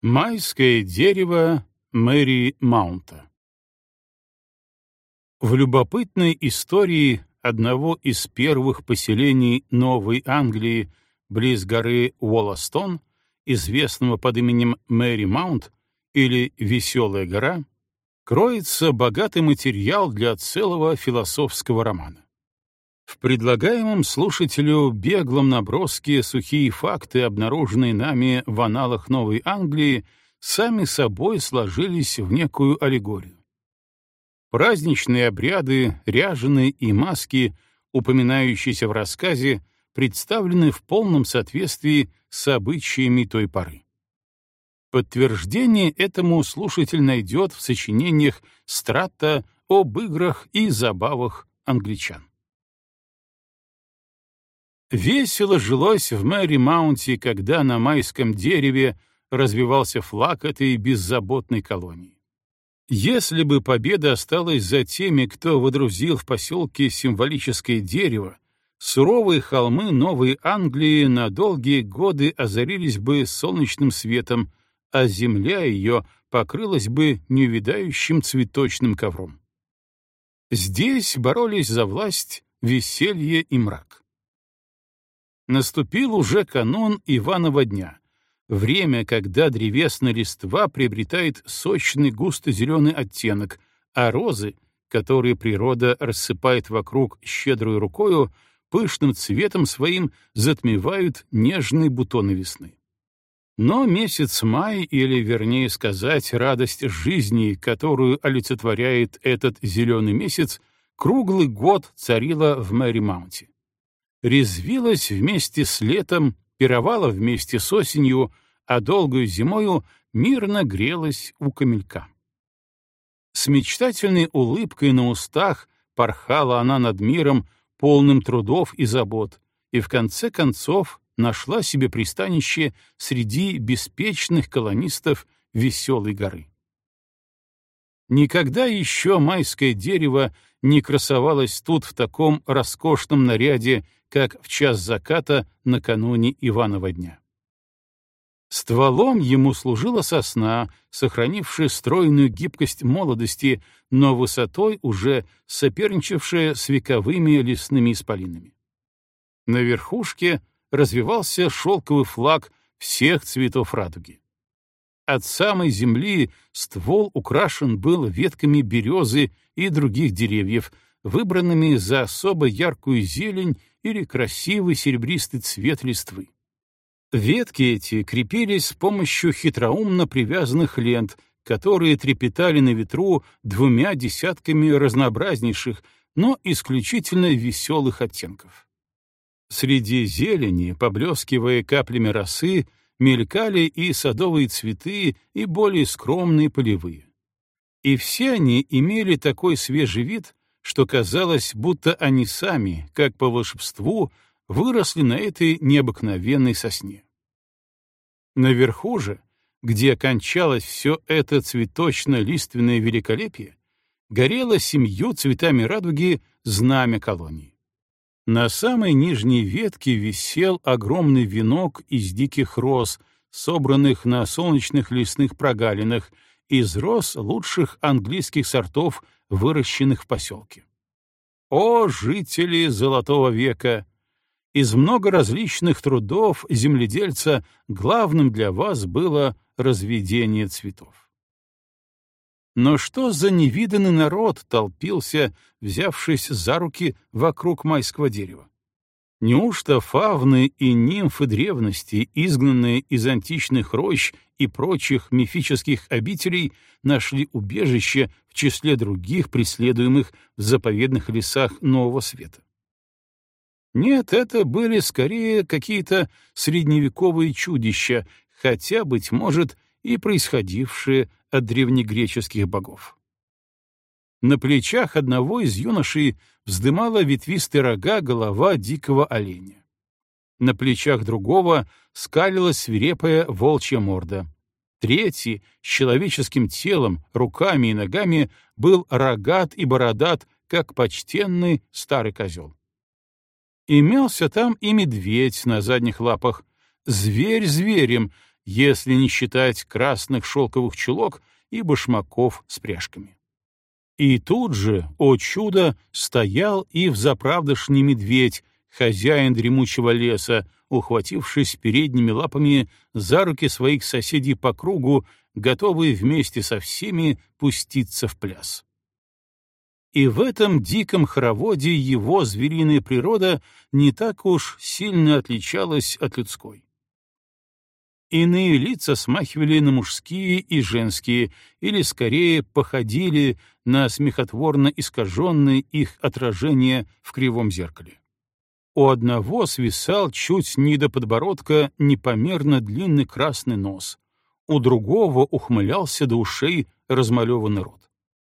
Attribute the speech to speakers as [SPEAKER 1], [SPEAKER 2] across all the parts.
[SPEAKER 1] Майское дерево Мэри Маунта. В любопытной истории одного из первых поселений Новой Англии близ горы Уолластон, известного под именем Мэри Маунт или Веселая гора, кроется богатый материал для целого философского романа. В предлагаемом слушателю беглом наброске сухие факты, обнаруженные нами в аналах Новой Англии, сами собой сложились в некую аллегорию. Праздничные обряды, ряженые и маски, упоминающиеся в рассказе, представлены в полном соответствии с обычаями той поры. Подтверждение этому слушатель найдет в сочинениях Стратта об играх и забавах англичан. Весело жилось в Мэри Маунте, когда на майском дереве развивался флаг этой беззаботной колонии. Если бы победа осталась за теми, кто водрузил в поселке символическое дерево, суровые холмы Новой Англии на долгие годы озарились бы солнечным светом, а земля ее покрылась бы неувядающим цветочным ковром. Здесь боролись за власть, веселье и мрак. Наступил уже канун Иванова дня, время, когда древесная листва приобретает сочный густо-зеленый оттенок, а розы, которые природа рассыпает вокруг щедрой рукою, пышным цветом своим затмевают нежные бутоны весны. Но месяц май, или, вернее сказать, радость жизни, которую олицетворяет этот зеленый месяц, круглый год царила в Мэри Маунте. Резвилась вместе с летом, пировала вместе с осенью, а долгою зимою мирно грелась у камелька. С мечтательной улыбкой на устах порхала она над миром, полным трудов и забот, и в конце концов нашла себе пристанище среди беспечных колонистов Веселой горы. Никогда еще майское дерево не красовалось тут в таком роскошном наряде, как в час заката накануне Иванова дня. Стволом ему служила сосна, сохранившая стройную гибкость молодости, но высотой уже соперничавшая с вековыми лесными исполинами. На верхушке развивался шелковый флаг всех цветов радуги. От самой земли ствол украшен был ветками березы и других деревьев, выбранными за особо яркую зелень или красивый серебристый цвет листвы. Ветки эти крепились с помощью хитроумно привязанных лент, которые трепетали на ветру двумя десятками разнообразнейших, но исключительно веселых оттенков. Среди зелени, поблескивая каплями росы, мелькали и садовые цветы, и более скромные полевые. И все они имели такой свежий вид, что казалось, будто они сами, как по волшебству, выросли на этой необыкновенной сосне. Наверху же, где кончалось все это цветочно-лиственное великолепие, горело 7 цветами радуги знамя колонии. На самой нижней ветке висел огромный венок из диких роз, собранных на солнечных лесных прогалинах, из роз лучших английских сортов, выращенных в поселке. О, жители Золотого века! Из много различных трудов земледельца главным для вас было разведение цветов. Но что за невиданный народ толпился, взявшись за руки вокруг майского дерева? Неужто фавны и нимфы древности, изгнанные из античных рощ и прочих мифических обителей, нашли убежище в числе других преследуемых в заповедных лесах Нового Света? Нет, это были скорее какие-то средневековые чудища, хотя, быть может, и происходившие от древнегреческих богов. На плечах одного из юношей вздымала ветвистые рога голова дикого оленя. На плечах другого скалилась свирепая волчья морда. Третий, с человеческим телом, руками и ногами, был рогат и бородат, как почтенный старый козел. Имелся там и медведь на задних лапах, зверь зверем, если не считать красных шелковых чулок и башмаков с пряжками. И тут же, о чудо, стоял и взаправдошний медведь, хозяин дремучего леса, ухватившись передними лапами за руки своих соседей по кругу, готовый вместе со всеми пуститься в пляс. И в этом диком хороводе его звериная природа не так уж сильно отличалась от людской. Иные лица смахивали на мужские и женские, или скорее походили на смехотворно искаженные их отражения в кривом зеркале. У одного свисал чуть не до подбородка непомерно длинный красный нос, у другого ухмылялся до ушей размалеванный рот.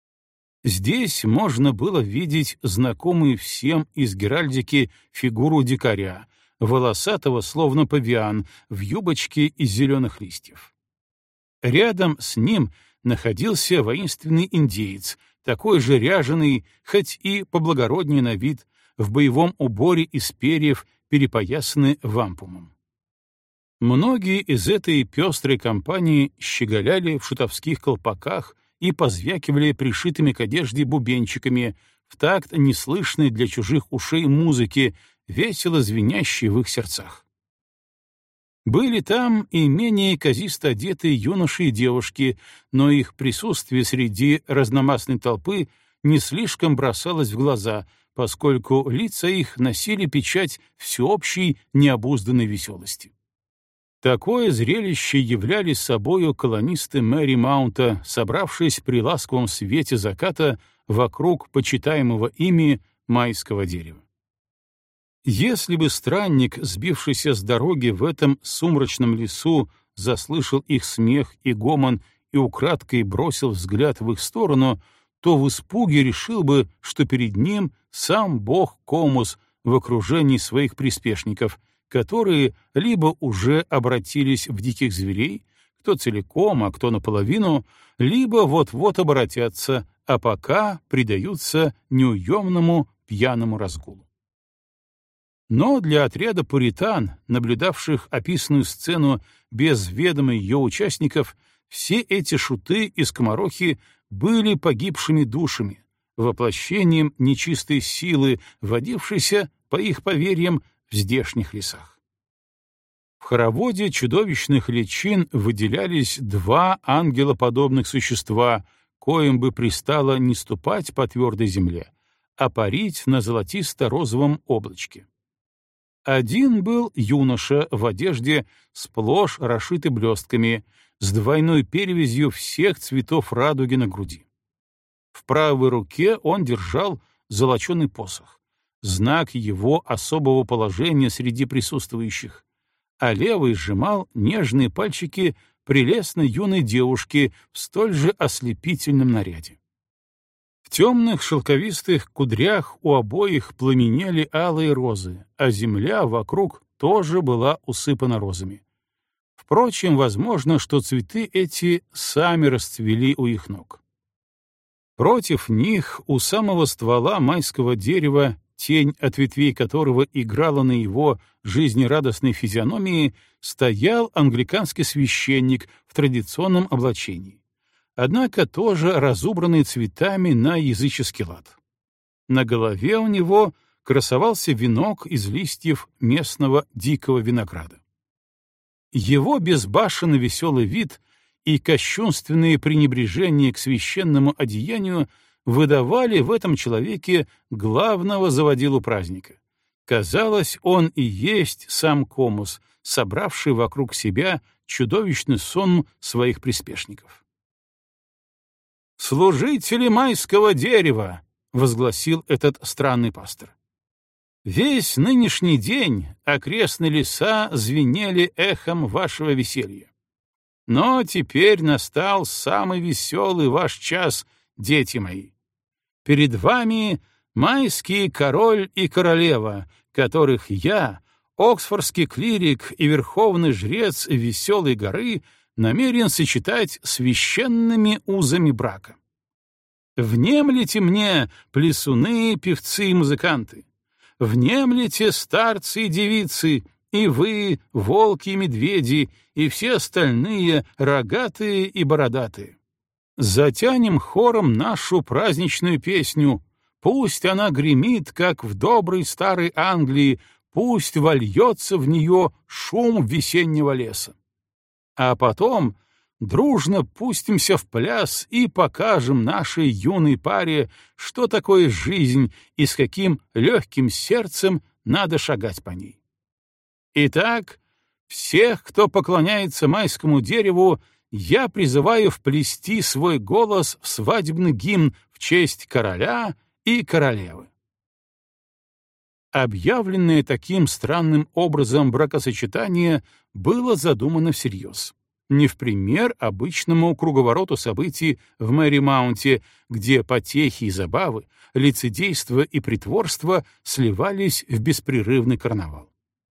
[SPEAKER 1] Здесь можно было видеть знакомую всем из геральдики фигуру дикаря, волосатого, словно павиан, в юбочке из зеленых листьев. Рядом с ним находился воинственный индеец, такой же ряженый, хоть и поблагороднее на вид, в боевом уборе из перьев, перепоясанный вампумом. Многие из этой пестрой компании щеголяли в шутовских колпаках и позвякивали пришитыми к одежде бубенчиками в такт неслышной для чужих ушей музыки, весело звенящей в их сердцах. Были там и менее казисто одетые юноши и девушки, но их присутствие среди разномастной толпы не слишком бросалось в глаза, поскольку лица их носили печать всеобщей необузданной веселости. Такое зрелище являли собою колонисты Мэри Маунта, собравшись при ласковом свете заката вокруг почитаемого ими майского дерева. Если бы странник, сбившийся с дороги в этом сумрачном лесу, заслышал их смех и гомон и украдкой бросил взгляд в их сторону, то в испуге решил бы, что перед ним сам бог Комус в окружении своих приспешников, которые либо уже обратились в диких зверей, кто целиком, а кто наполовину, либо вот-вот обратятся, а пока предаются неуемному пьяному разгулу. Но для отряда пуритан, наблюдавших описанную сцену без ведома ее участников, все эти шуты и скоморохи были погибшими душами, воплощением нечистой силы, водившейся, по их поверьям, в здешних лесах. В хороводе чудовищных личин выделялись два ангелоподобных существа, коим бы пристало не ступать по твердой земле, а парить на золотисто-розовом облачке. Один был юноша в одежде, сплошь расшитой блестками, с двойной перевязью всех цветов радуги на груди. В правой руке он держал золоченый посох, знак его особого положения среди присутствующих, а левый сжимал нежные пальчики прелестной юной девушки в столь же ослепительном наряде. В темных шелковистых кудрях у обоих пламенели алые розы, а земля вокруг тоже была усыпана розами. Впрочем, возможно, что цветы эти сами расцвели у их ног. Против них, у самого ствола майского дерева, тень от ветвей которого играла на его жизнерадостной физиономии, стоял англиканский священник в традиционном облачении, однако тоже разубранный цветами на языческий лад. На голове у него красовался венок из листьев местного дикого винограда. Его безбашенно веселый вид и кощунственные пренебрежения к священному одеянию выдавали в этом человеке главного заводилу праздника. Казалось, он и есть сам Комус, собравший вокруг себя чудовищный сон своих приспешников. «Служители майского дерева!» — возгласил этот странный пастор. «Весь нынешний день окрестные леса звенели эхом вашего веселья. Но теперь настал самый веселый ваш час, дети мои. Перед вами майский король и королева, которых я, оксфордский клирик и верховный жрец Веселой горы, намерен сочетать священными узами брака. Внемлите мне, плясуны, певцы и музыканты, внемлите, старцы и девицы, И вы, волки и медведи, и все остальные, рогатые и бородатые. Затянем хором нашу праздничную песню. Пусть она гремит, как в доброй старой Англии, пусть вольется в нее шум весеннего леса. А потом дружно пустимся в пляс и покажем нашей юной паре, что такое жизнь и с каким легким сердцем надо шагать по ней. Итак, всех, кто поклоняется майскому дереву, я призываю вплести свой голос в свадебный гимн в честь короля и королевы. Объявленное таким странным образом бракосочетание было задумано всерьез, не в пример обычному круговороту событий в Мэри-Маунте, где потехи и забавы, лицедейство и притворство сливались в беспрерывный карнавал.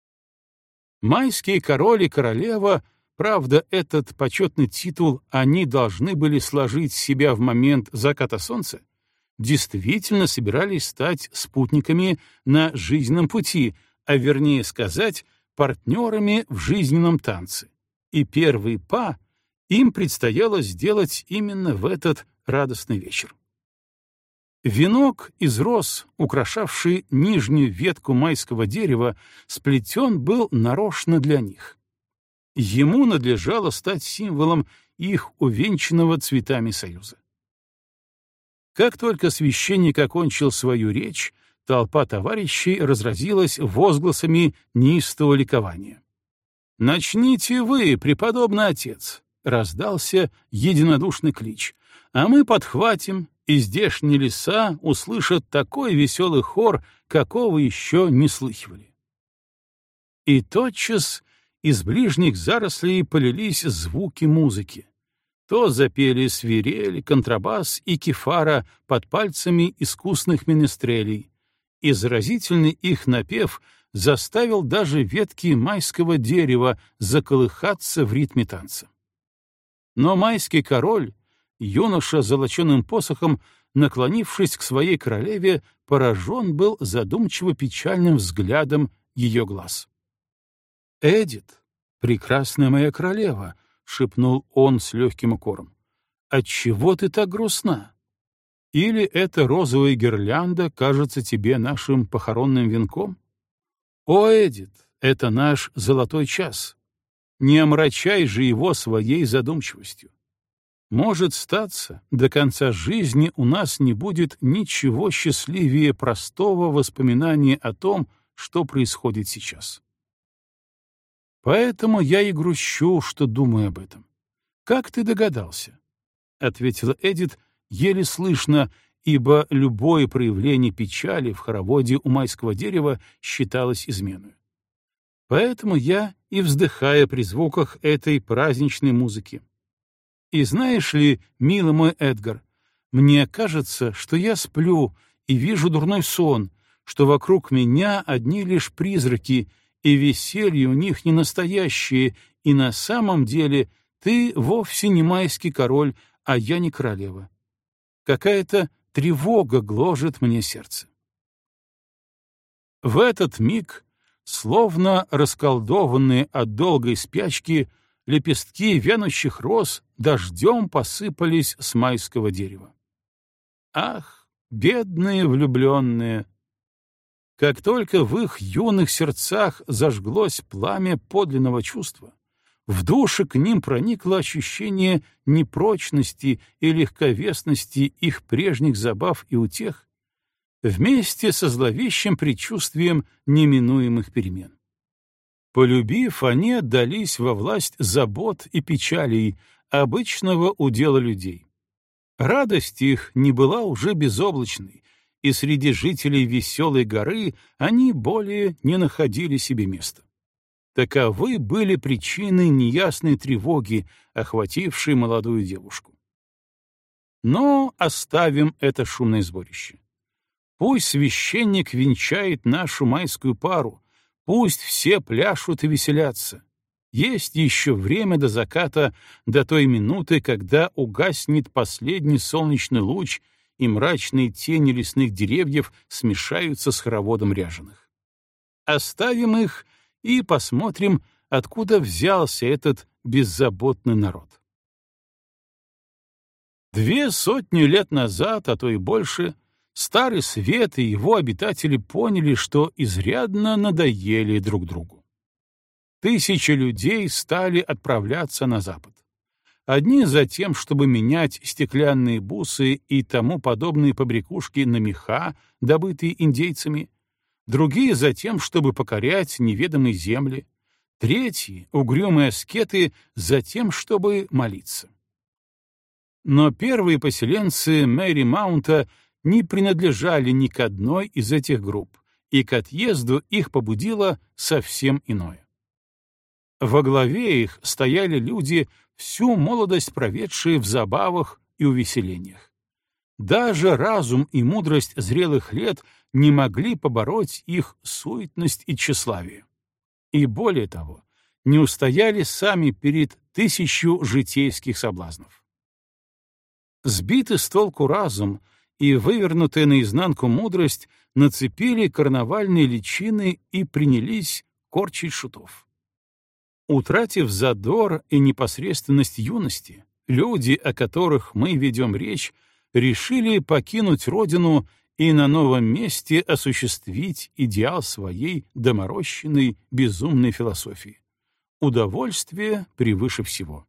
[SPEAKER 1] Майские король и королева, правда, этот почетный титул они должны были сложить с себя в момент заката солнца, действительно собирались стать спутниками на жизненном пути, а вернее сказать, партнерами в жизненном танце. И первый па им предстояло сделать именно в этот радостный вечер. Венок из роз, украшавший нижнюю ветку майского дерева, сплетен был нарочно для них. Ему надлежало стать символом их увенчанного цветами союза. Как только священник окончил свою речь, толпа товарищей разразилась возгласами неистового ликования. «Начните вы, преподобный отец!» — раздался единодушный клич. «А мы подхватим, и здешние леса услышат такой веселый хор, какого еще не слыхивали». И тотчас из ближних зарослей полились звуки музыки. То запели свирель, контрабас и кефара под пальцами искусных менестрелей, и заразительный их напев заставил даже ветки майского дерева заколыхаться в ритме танца. Но майский король, юноша с золоченым посохом, наклонившись к своей королеве, поражен был задумчиво-печальным взглядом ее глаз. «Эдит, прекрасная моя королева», — шепнул он с легким укором, — «отчего ты так грустна? Или эта розовая гирлянда кажется тебе нашим похоронным венком? О, Эдит, это наш золотой час. Не омрачай же его своей задумчивостью. Может статься, до конца жизни у нас не будет ничего счастливее простого воспоминания о том, что происходит сейчас. Поэтому я и грущу, что думаю об этом. Как ты догадался?» — ответила Эдит, еле слышно, ибо любое проявление печали в хороводе у майского дерева считалось изменой. Поэтому я и вздыхаю при звуках этой праздничной музыки. И знаешь ли, милый мой Эдгар, мне кажется, что я сплю и вижу дурной сон, что вокруг меня одни лишь призраки, и веселье у них не настоящее, и на самом деле ты вовсе не майский король, а я не королева. Какая-то тревога гложет мне сердце. В этот миг, словно расколдованные от долгой спячки, лепестки вянущих роз дождем посыпались с майского дерева. Ах, бедные влюбленные! Как только в их юных сердцах зажглось пламя подлинного чувства, в душе к ним проникло ощущение непрочности и легковесности их прежних забав и утех, вместе со зловещим предчувствием неминуемых перемен. Полюбив, они отдались во власть забот и печалей, обычного удела людей. Радость их не была уже безоблачной, и среди жителей веселой горы они более не находили себе места. Таковы были причины неясной тревоги, охватившей молодую девушку. Но оставим это шумное сборище. Пусть священник венчает нашу майскую пару, пусть все пляшут и веселятся. Есть еще время до заката, до той минуты, когда угаснет последний солнечный луч, и мрачные тени лесных деревьев смешаются с хороводом ряженых. Оставим их и посмотрим, откуда взялся этот беззаботный народ. 200 лет назад, а то и больше, Старый Свет и его обитатели поняли, что изрядно надоели друг другу. Тысячи людей стали отправляться на запад. Одни за тем, чтобы менять стеклянные бусы и тому подобные побрякушки на меха, добытые индейцами, другие за тем, чтобы покорять неведомые земли, третьи, угрюмые аскеты, за тем, чтобы молиться. Но первые поселенцы Мэри Маунта не принадлежали ни к одной из этих групп, и к отъезду их побудило совсем иное. Во главе их стояли люди, всю молодость проведшие в забавах и увеселениях. Даже разум и мудрость зрелых лет не могли побороть их суетность и тщеславие. И более того, не устояли сами перед 1000 житейских соблазнов. Сбитый с толку разум и вывернутая наизнанку мудрость нацепили карнавальные личины и принялись корчить шутов. Утратив задор и непосредственность юности, люди, о которых мы ведем речь, решили покинуть родину и на новом месте осуществить идеал своей доморощенной безумной философии. Удовольствие превыше всего.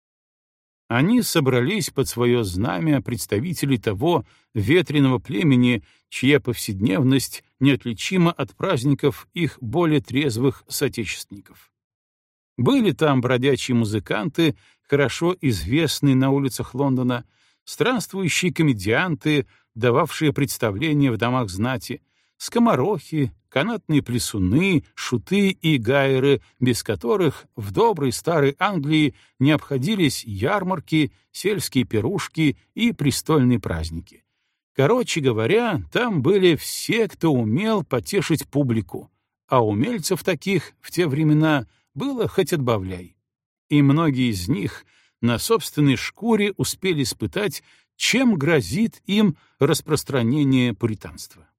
[SPEAKER 1] Они собрались под свое знамя представителей того ветреного племени, чья повседневность неотличима от праздников их более трезвых соотечественников. Были там бродячие музыканты, хорошо известные на улицах Лондона, странствующие комедианты, дававшие представления в домах знати, скоморохи, канатные плясуны, шуты и гайеры, без которых в доброй старой Англии не обходились ярмарки, сельские пирушки и престольные праздники. Короче говоря, там были все, кто умел потешить публику, а умельцев таких в те времена было хоть отбавляй. И многие из них на собственной шкуре успели испытать, чем грозит им распространение пуританства.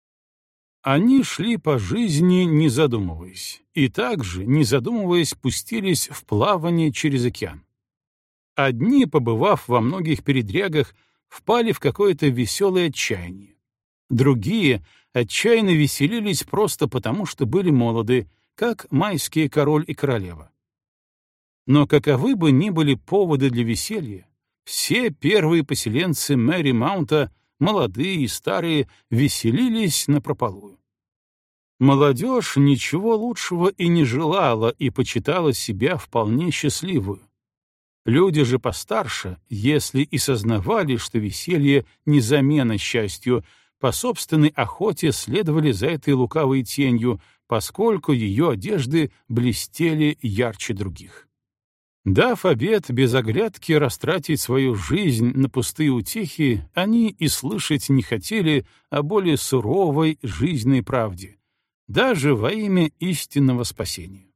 [SPEAKER 1] Они шли по жизни, не задумываясь, и также, не задумываясь, пустились в плавание через океан. Одни, побывав во многих передрягах, впали в какое-то веселое отчаяние. Другие отчаянно веселились просто потому, что были молоды, как майские король и королева. Но каковы бы ни были поводы для веселья, все первые поселенцы Мэри Маунта, молодые и старые, веселились напропалую. Молодежь ничего лучшего и не желала и почитала себя вполне счастливую. Люди же постарше, если и сознавали, что веселье не замена счастью, по собственной охоте следовали за этой лукавой тенью, поскольку ее одежды блестели ярче других. Дав обет без оглядки растратить свою жизнь на пустые утехи, они и слышать не хотели о более суровой жизненной правде, даже во имя истинного спасения.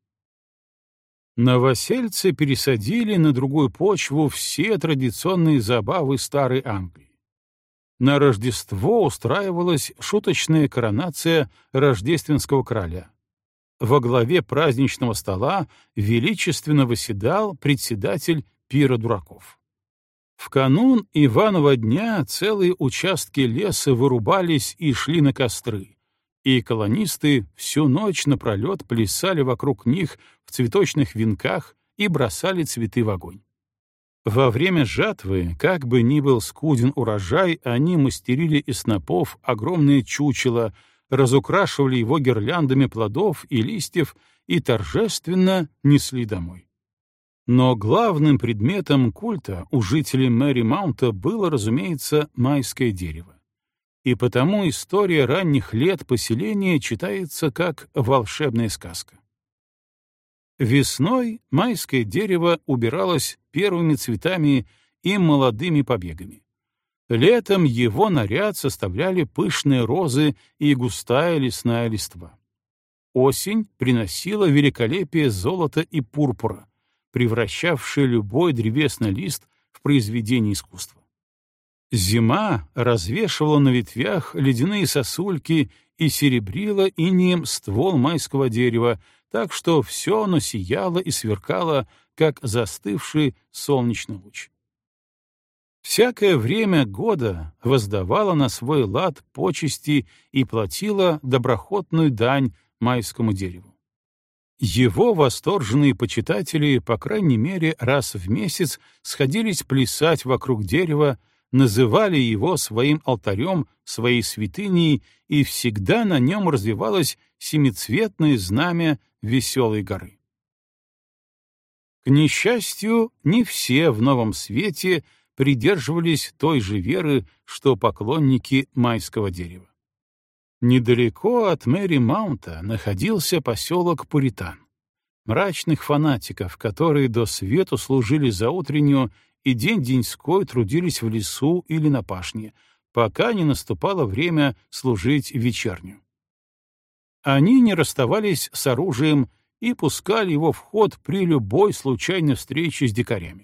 [SPEAKER 1] Новосельцы пересадили на другую почву все традиционные забавы старой Англии. На Рождество устраивалась шуточная коронация рождественского короля. Во главе праздничного стола величественно восседал председатель пира дураков. В канун Иванова дня целые участки леса вырубались и шли на костры, и колонисты всю ночь напролет плясали вокруг них в цветочных венках и бросали цветы в огонь. Во время жатвы, как бы ни был скуден урожай, они мастерили из снопов огромное чучело, разукрашивали его гирляндами плодов и листьев и торжественно несли домой. Но главным предметом культа у жителей Мэри Маунта было, разумеется, майское дерево. И потому история ранних лет поселения читается как волшебная сказка. Весной майское дерево убиралось первыми цветами и молодыми побегами. Летом его наряд составляли пышные розы и густая лесная листва. Осень приносила великолепие золота и пурпура, превращавшие любой древесный лист в произведение искусства. Зима развешивала на ветвях ледяные сосульки и серебрила инеем ствол майского дерева, так что все оно сияло и сверкало, как застывший солнечный луч. Всякое время года воздавала на свой лад почести и платила доброхотную дань майскому дереву. Его восторженные почитатели, по крайней мере, раз в месяц сходились плясать вокруг дерева, называли его своим алтарем, своей святыней, и всегда на нем развивалось семицветное знамя веселой горы. К несчастью, не все в Новом Свете придерживались той же веры, что поклонники майского дерева. Недалеко от Мэри-Маунта находился поселок Пуритан, мрачных фанатиков, которые до свету служили заутреннюю и день-деньской трудились в лесу или на пашне, пока не наступало время служить вечернюю. Они не расставались с оружием и пускали его в ход при любой случайной встрече с дикарями.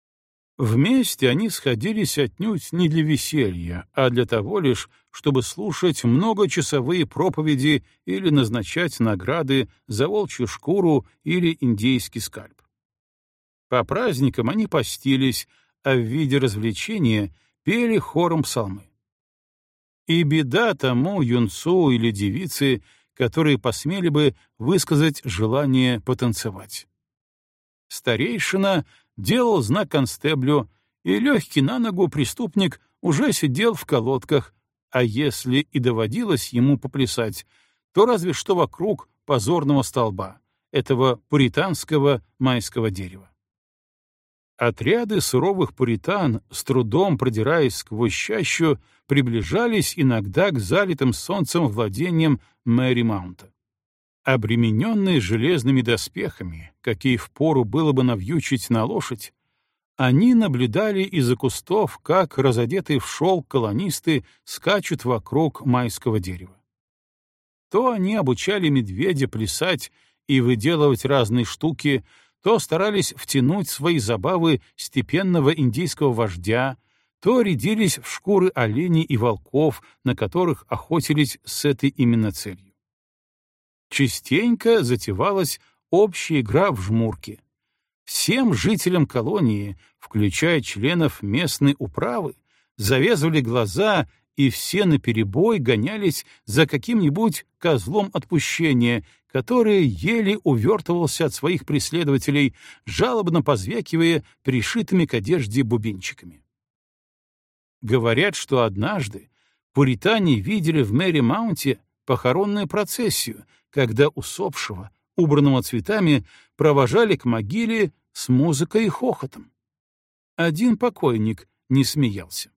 [SPEAKER 1] Вместе они сходились отнюдь не для веселья, а для того лишь, чтобы слушать многочасовые проповеди или назначать награды за волчью шкуру или индейский скальп. По праздникам они постились, а в виде развлечения пели хором псалмы. И беда тому юнцу или девице, которые посмели бы высказать желание потанцевать. Старейшина делал знак констеблю, и легкий на ногу преступник уже сидел в колодках, а если и доводилось ему поплясать, то разве что вокруг позорного столба, этого пуританского майского дерева. Отряды суровых пуритан, с трудом продираясь сквозь чащу, приближались иногда к залитым солнцем владениям Мэри-Маунта. Обремененные железными доспехами, какие впору было бы навьючить на лошадь, они наблюдали из-за кустов, как разодетые в шелк колонисты скачут вокруг майского дерева. То они обучали медведя плясать и выделывать разные штуки, то старались втянуть в свои забавы степенного индейского вождя, то рядились в шкуры оленей и волков, на которых охотились с этой именно целью. Частенько затевалась общая игра в жмурки. Всем жителям колонии, включая членов местной управы, завязывали глаза, и все наперебой гонялись за каким-нибудь козлом отпущения, который еле увертывался от своих преследователей, жалобно позвякивая пришитыми к одежде бубенчиками. Говорят, что однажды пуритане видели в Мэри-Маунте похоронную процессию, когда усопшего, убранного цветами, провожали к могиле с музыкой и хохотом. Один покойник не смеялся.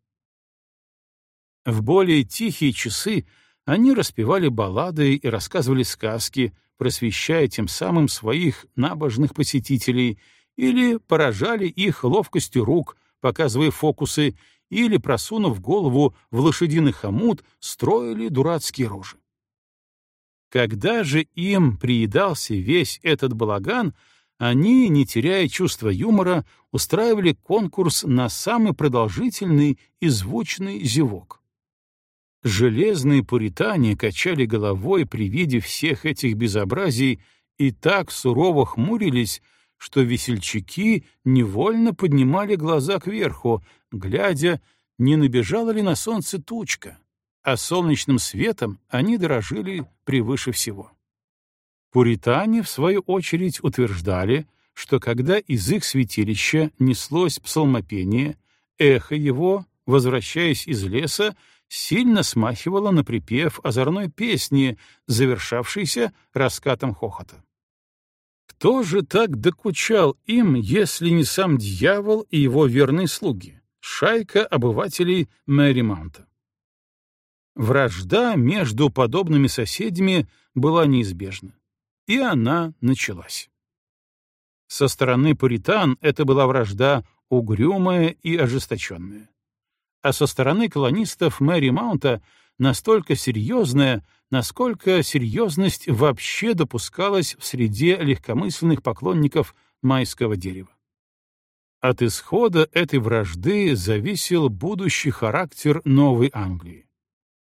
[SPEAKER 1] В более тихие часы они распевали баллады и рассказывали сказки, просвещая тем самым своих набожных посетителей, или поражали их ловкостью рук, показывая фокусы, или, просунув голову в лошадиный хомут, строили дурацкие рожи. Когда же им приедался весь этот балаган, они, не теряя чувства юмора, устраивали конкурс на самый продолжительный и звучный зевок. Железные пуритане качали головой при виде всех этих безобразий и так сурово хмурились, что весельчаки невольно поднимали глаза кверху, глядя, не набежала ли на солнце тучка, а солнечным светом они дорожили превыше всего. Пуритане, в свою очередь, утверждали, что когда из их святилища неслось псалмопение, эхо его, возвращаясь из леса, сильно смахивало на припев озорной песни, завершавшейся раскатом хохота. Кто же так докучал им, если не сам дьявол и его верные слуги, шайка обывателей Мэри-Маунта? Вражда между подобными соседями была неизбежна, и она началась. Со стороны пуритан это была вражда угрюмая и ожесточенная, а со стороны колонистов Мэри-Маунта настолько серьезная, насколько серьезность вообще допускалась в среде легкомысленных поклонников майского дерева. От исхода этой вражды зависел будущий характер Новой Англии.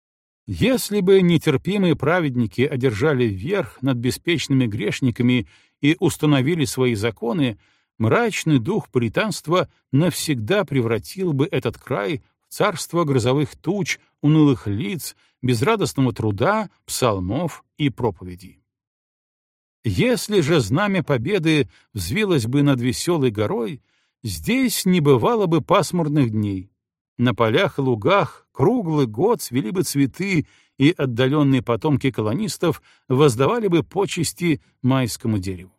[SPEAKER 1] Если бы нетерпимые праведники одержали верх над беспечными грешниками и установили свои законы, мрачный дух пуританства навсегда превратил бы этот край в царство грозовых туч, унылых лиц, безрадостного труда, псалмов и проповедей. Если же знамя победы взвилось бы над веселой горой, здесь не бывало бы пасмурных дней. На полях и лугах круглый год цвели бы цветы, и отдаленные потомки колонистов воздавали бы почести майскому дереву.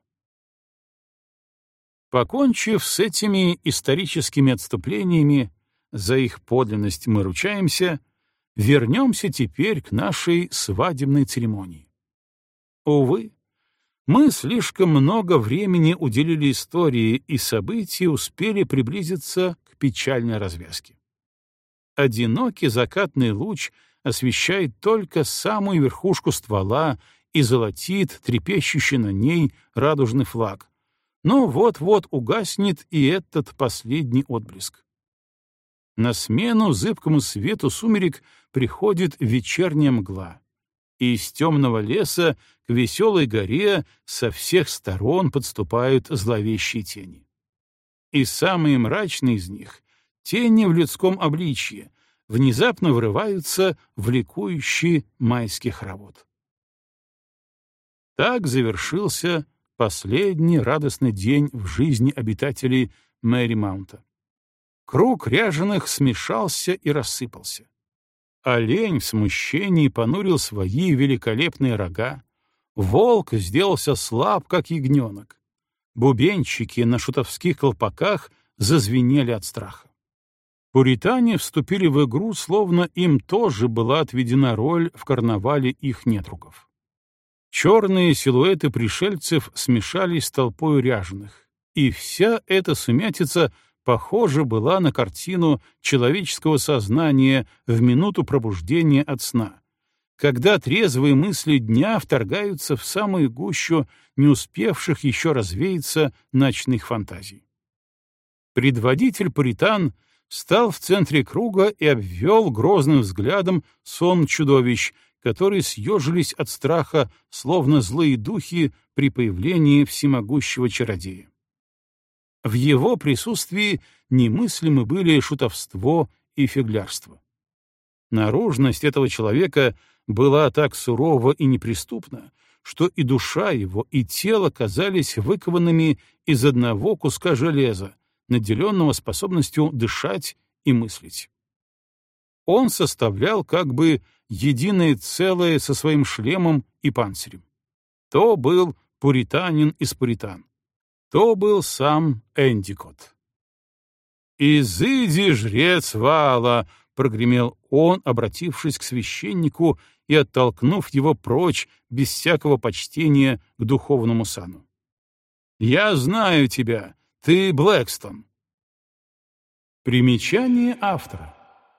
[SPEAKER 1] Покончив с этими историческими отступлениями, за их подлинность мы ручаемся, вернемся теперь к нашей свадебной церемонии. Увы, мы слишком много времени уделили истории, и события успели приблизиться к печальной развязке. Одинокий закатный луч освещает только самую верхушку ствола и золотит трепещущий на ней радужный флаг, но вот-вот угаснет и этот последний отблеск. На смену зыбкому свету сумерек приходит вечерняя мгла, и из темного леса к веселой горе со всех сторон подступают зловещие тени. И самые мрачные из них — тени в людском обличье, внезапно врываются в ликующий майский хоровод. Так завершился последний радостный день в жизни обитателей Мэрри-Маунта. Круг ряженых смешался и рассыпался. Олень в смущении понурил свои великолепные рога, волк сделался слаб, как ягненок. Бубенчики на шутовских колпаках зазвенели от страха. Пуритане вступили в игру, словно им тоже была отведена роль в карнавале их недругов. Черные силуэты пришельцев смешались с толпой ряженых, и вся эта сумятица похожа была на картину человеческого сознания в минуту пробуждения от сна, когда трезвые мысли дня вторгаются в самую гущу не успевших еще развеяться ночных фантазий. Предводитель пуритан стал в центре круга и обвел грозным взглядом сон чудовищ, которые съежились от страха, словно злые духи при появлении всемогущего чародея. В его присутствии немыслимы были шутовство и фиглярство. Наружность этого человека была так сурова и неприступна, что и душа его, и тело казались выкованными из одного куска железа, наделенного способностью дышать и мыслить. Он составлял как бы единое целое со своим шлемом и панцирем. То был пуританин из пуритан, то был сам Эндикот. «Изыди, жрец Ваала!» — прогремел он, обратившись к священнику и оттолкнув его прочь без всякого почтения к духовному сану. «Я знаю тебя, ты Блэкстон». Примечание автора.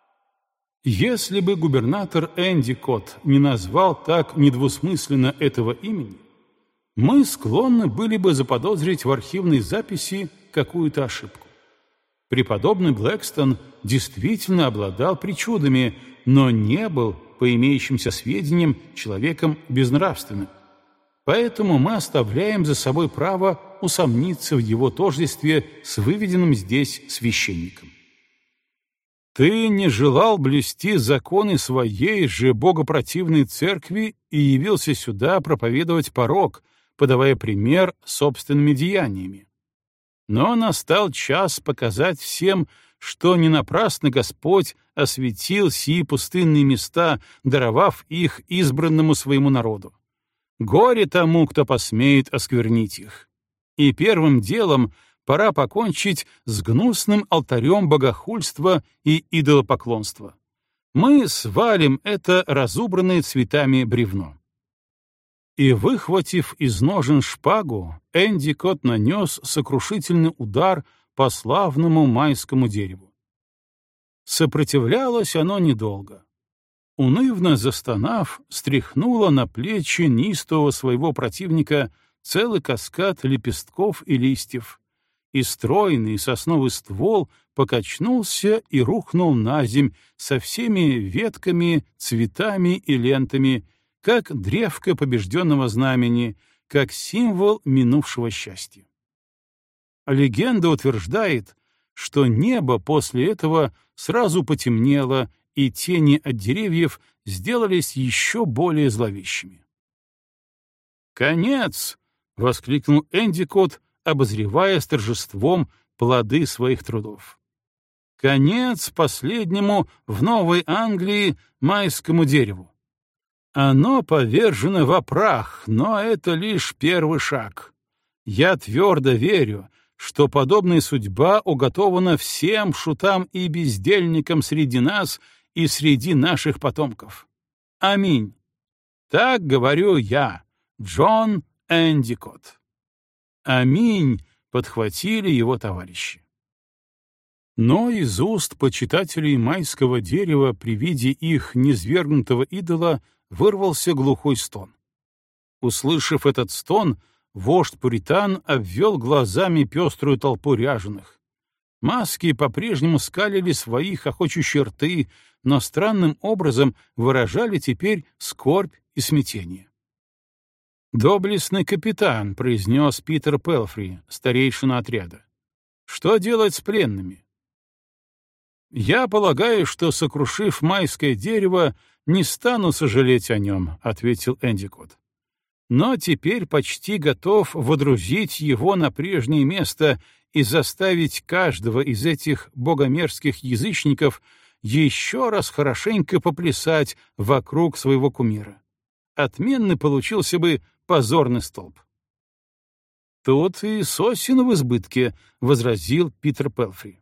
[SPEAKER 1] Если бы губернатор Эндикот не назвал так недвусмысленно этого имени, мы склонны были бы заподозрить в архивной записи какую-то ошибку. Преподобный Блэкстон действительно обладал причудами, но не был, по имеющимся сведениям, человеком безнравственным. Поэтому мы оставляем за собой право усомниться в его тождестве с выведенным здесь священником. Ты не желал блюсти законы своей же богопротивной церкви и явился сюда проповедовать порок, подавая пример собственными деяниями. Но настал час показать всем, что не напрасно Господь осветил сии пустынные места, даровав их избранному своему народу. Горе тому, кто посмеет осквернить их. И первым делом пора покончить с гнусным алтарем богохульства и идолопоклонства. Мы свалим это разубранное цветами бревно. И, выхватив из ножен шпагу, Эндикот нанес сокрушительный удар по славному майскому дереву. Сопротивлялось оно недолго. Унывно застонав, стряхнуло на плечи неистового своего противника целый каскад лепестков и листьев, и стройный сосновый ствол покачнулся и рухнул на земь со всеми ветками, цветами и лентами, как древко побежденного знамени, как символ минувшего счастья. Легенда утверждает, что небо после этого сразу потемнело, и тени от деревьев сделались еще более зловещими. «Конец!» — воскликнул Эндикот, обозревая с торжеством плоды своих трудов. «Конец последнему в Новой Англии майскому дереву. Оно повержено во прах, но это лишь первый шаг. Я твердо верю, что подобная судьба уготована всем шутам и бездельникам среди нас и среди наших потомков. Аминь. Так говорю я, Джон Эндикот». «Аминь», — подхватили его товарищи. Но из уст почитателей майского дерева при виде их низвергнутого идола вырвался глухой стон. Услышав этот стон, вождь пуритан обвел глазами пеструю толпу ряженых. Маски по-прежнему скалили свои хохочущие рты, но странным образом выражали теперь скорбь и смятение. «Доблестный капитан», — произнес Питер Пелфри, старейшина отряда. «Что делать с пленными?» «Я полагаю, что, сокрушив майское дерево, не стану сожалеть о нем», — ответил Эндикот. «Но теперь почти готов водрузить его на прежнее место и заставить каждого из этих богомерзких язычников еще раз хорошенько поплясать вокруг своего кумира. Отменный получился бы позорный столб». «Тут и сосен в избытке», — возразил Питер Пелфри.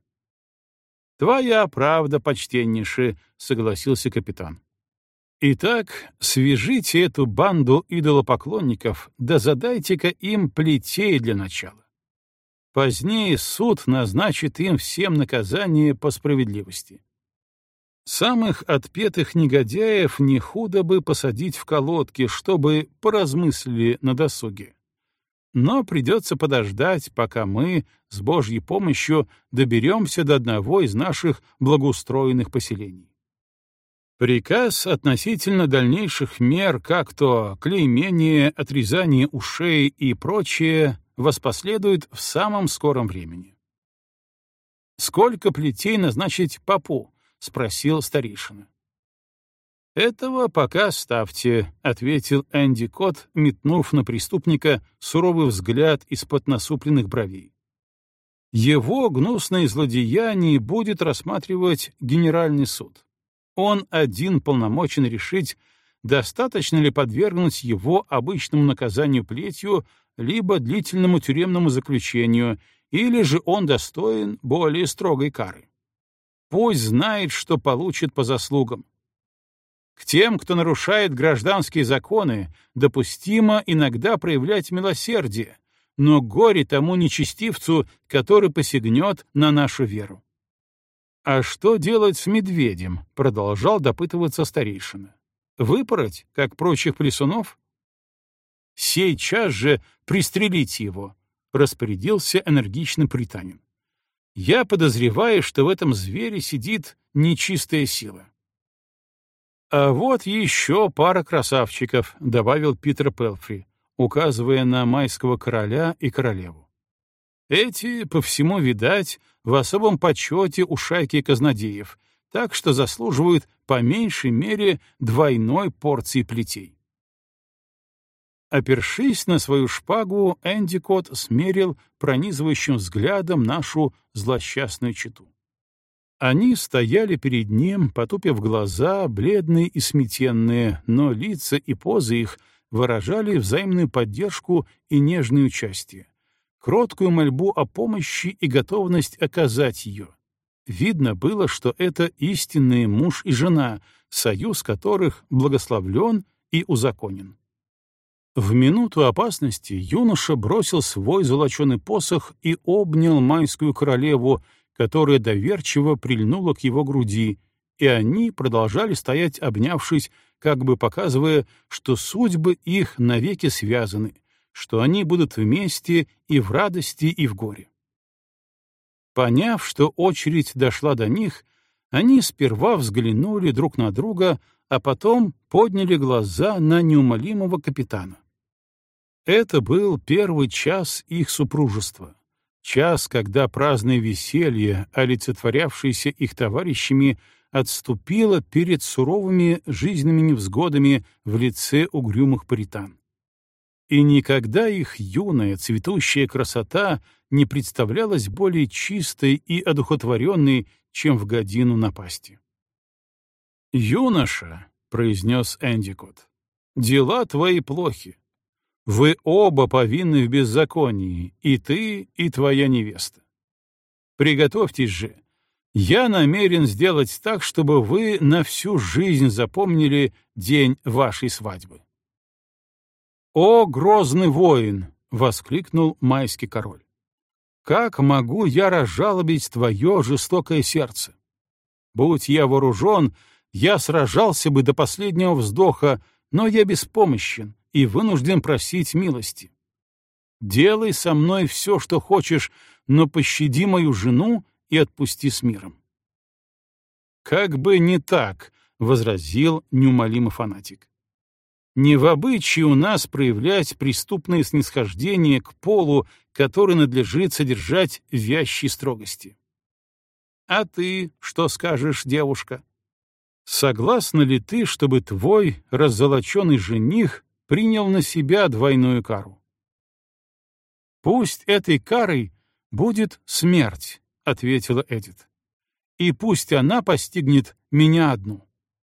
[SPEAKER 1] «Твоя правда, почтеннейший», — согласился капитан. «Итак, свяжите эту банду идолопоклонников, да задайте-ка им плетей для начала. Позднее суд назначит им всем наказание по справедливости. Самых отпетых негодяев не худо бы посадить в колодки, чтобы поразмыслили на досуге. Но придется подождать, пока мы, с Божьей помощью, доберемся до одного из наших благоустроенных поселений. Приказ относительно дальнейших мер, как то клеймение, отрезание ушей и прочее, воспоследует в самом скором времени». «Сколько плетей назначить попу?» — спросил старейшина. «Этого пока ставьте», — ответил Эндикот, метнув на преступника суровый взгляд из-под насупленных бровей. «Его гнусное злодеяние будет рассматривать Генеральный суд. Он один полномочен решить, достаточно ли подвергнуть его обычному наказанию плетью либо длительному тюремному заключению, или же он достоин более строгой кары. Пусть знает, что получит по заслугам. К тем, кто нарушает гражданские законы, допустимо иногда проявлять милосердие, но горе тому нечестивцу, который посягнет на нашу веру». «А что делать с медведем?» — продолжал допытываться старейшина. «Выпороть, как прочих плесунов?» «Сейчас же пристрелите его», — распорядился энергичный пуританин. «Я подозреваю, что в этом звере сидит нечистая сила». «А вот еще пара красавчиков», — добавил Питер Пелфри, указывая на майского короля и королеву. «Эти, по всему видать, в особом почете у шайки казнодеев, так что заслуживают по меньшей мере двойной порции плетей». Опершись на свою шпагу, Эндикот смерил пронизывающим взглядом нашу злосчастную чету. Они стояли перед ним, потупив глаза, бледные и сметенные, но лица и позы их выражали взаимную поддержку и нежное участие, кроткую мольбу о помощи и готовность оказать ее. Видно было, что это истинные муж и жена, союз которых благословлен и узаконен. В минуту опасности юноша бросил свой золоченый посох и обнял майскую королеву, которая доверчиво прильнула к его груди, и они продолжали стоять, обнявшись, как бы показывая, что судьбы их навеки связаны, что они будут вместе и в радости, и в горе. Поняв, что очередь дошла до них, они сперва взглянули друг на друга, а потом подняли глаза на неумолимого капитана. Это был первый час их супружества, час, когда праздное веселье, олицетворявшееся их товарищами, отступило перед суровыми жизненными невзгодами в лице угрюмых пуритан. И никогда их юная цветущая красота не представлялась более чистой и одухотворенной, чем в годину напасти. «Юноша», — произнес Эндикот, — «дела твои плохи. Вы оба повинны в беззаконии, и ты, и твоя невеста. Приготовьтесь же. Я намерен сделать так, чтобы вы на всю жизнь запомнили день вашей свадьбы». «О, грозный воин!» — воскликнул майский король. «Как могу я разжалобить твое жестокое сердце? Будь я вооружен, я сражался бы до последнего вздоха, но я беспомощен и вынужден просить милости. Делай со мной все, что хочешь, но пощади мою жену и отпусти с миром». «Как бы не так», — возразил неумолимый фанатик. «Не в обычае у нас проявлять преступное снисхождение к полу, который надлежит содержать в вящей строгости. А ты что скажешь, девушка? Согласна ли ты, чтобы твой раззолоченный жених принял на себя двойную кару?» «Пусть этой карой будет смерть», — ответила Эдит. «И пусть она постигнет меня одну».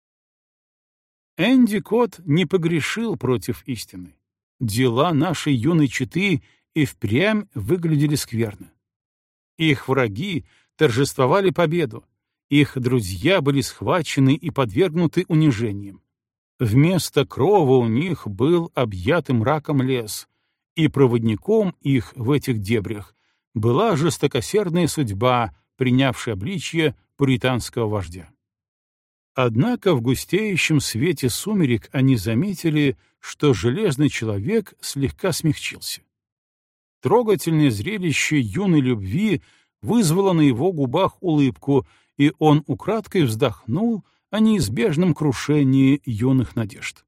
[SPEAKER 1] Эндикот не погрешил против истины. Дела нашей юной четы и впрямь выглядели скверно. Их враги торжествовали победу, их друзья были схвачены и подвергнуты унижениям. Вместо крова у них был объятый мраком лес, и проводником их в этих дебрях была жестокосердная судьба, принявшая обличье пуританского вождя. Однако в густеющем свете сумерек они заметили, что железный человек слегка смягчился. Трогательное зрелище юной любви вызвало на его губах улыбку, и он украдкой вздохнул о неизбежном крушении юных надежд.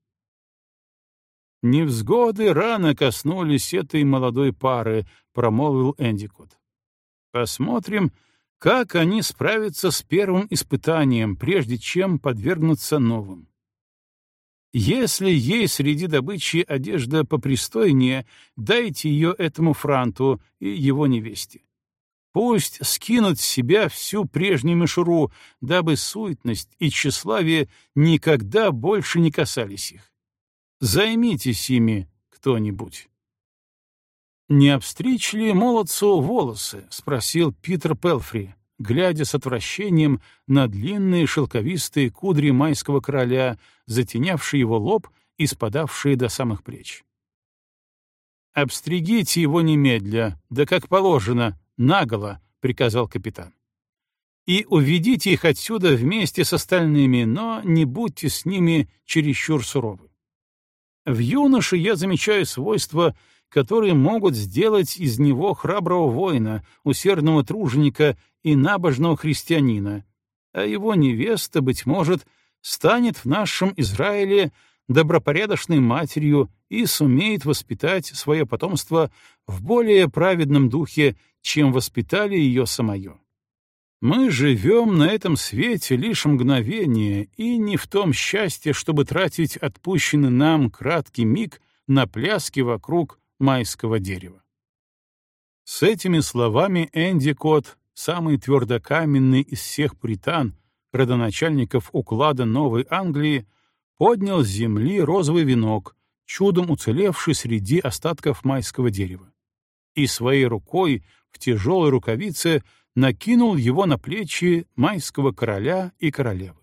[SPEAKER 1] «Невзгоды рано коснулись этой молодой пары», — промолвил Эндикот. «Посмотрим, как они справятся с первым испытанием, прежде чем подвергнуться новым. Если есть среди добычи одежда попристойнее, дайте ее этому франту и его невесте. Пусть скинут с себя всю прежнюю мишуру, дабы суетность и тщеславие никогда больше не касались их. Займитесь ими кто-нибудь». «Не обстричь ли молодцу волосы?» — спросил Питер Пелфри, глядя с отвращением на длинные шелковистые кудри майского короля, затенявшие его лоб и спадавшие до самых плеч. «Обстригите его немедля, да как положено, наголо», — приказал капитан. «И уведите их отсюда вместе с остальными, но не будьте с ними чересчур суровы. В юноше я замечаю свойства, которые могут сделать из него храброго воина, усердного труженика и набожного христианина, а его невеста, быть может, станет в нашем Израиле добропорядочной матерью и сумеет воспитать свое потомство в более праведном духе, чем воспитали ее самое. Мы живем на этом свете лишь мгновение и не в том счастье, чтобы тратить отпущенный нам краткий миг на пляски вокруг майского дерева». С этими словами Эндикот, самый твердокаменный из всех пуритан, родоначальников уклада Новой Англии, поднял с земли розовый венок, чудом уцелевший среди остатков майского дерева, и своей рукой в тяжелой рукавице накинул его на плечи майского короля и королевы.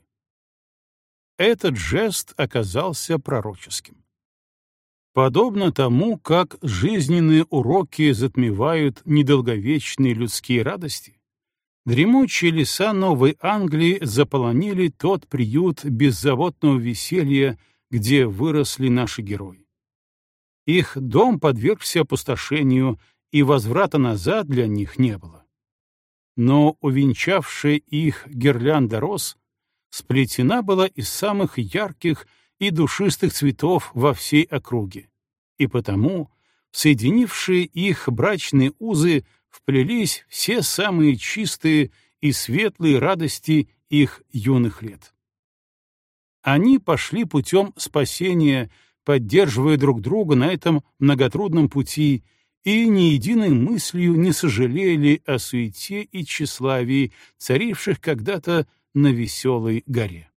[SPEAKER 1] Этот жест оказался пророческим. Подобно тому, как жизненные уроки затмевают недолговечные людские радости, дремучие леса Новой Англии заполонили тот приют беззаботного веселья, где выросли наши герои. Их дом подвергся опустошению, и возврата назад для них не было. но увенчавшая их гирлянда роз сплетена была из самых ярких и душистых цветов во всей округе, и потому соединившие их брачные узы вплелись все самые чистые и светлые радости их юных лет. Они пошли путем спасения, поддерживая друг друга на этом многотрудном пути, и ни единой мыслью не сожалели о суете и тщеславии, царивших когда-то на веселой горе.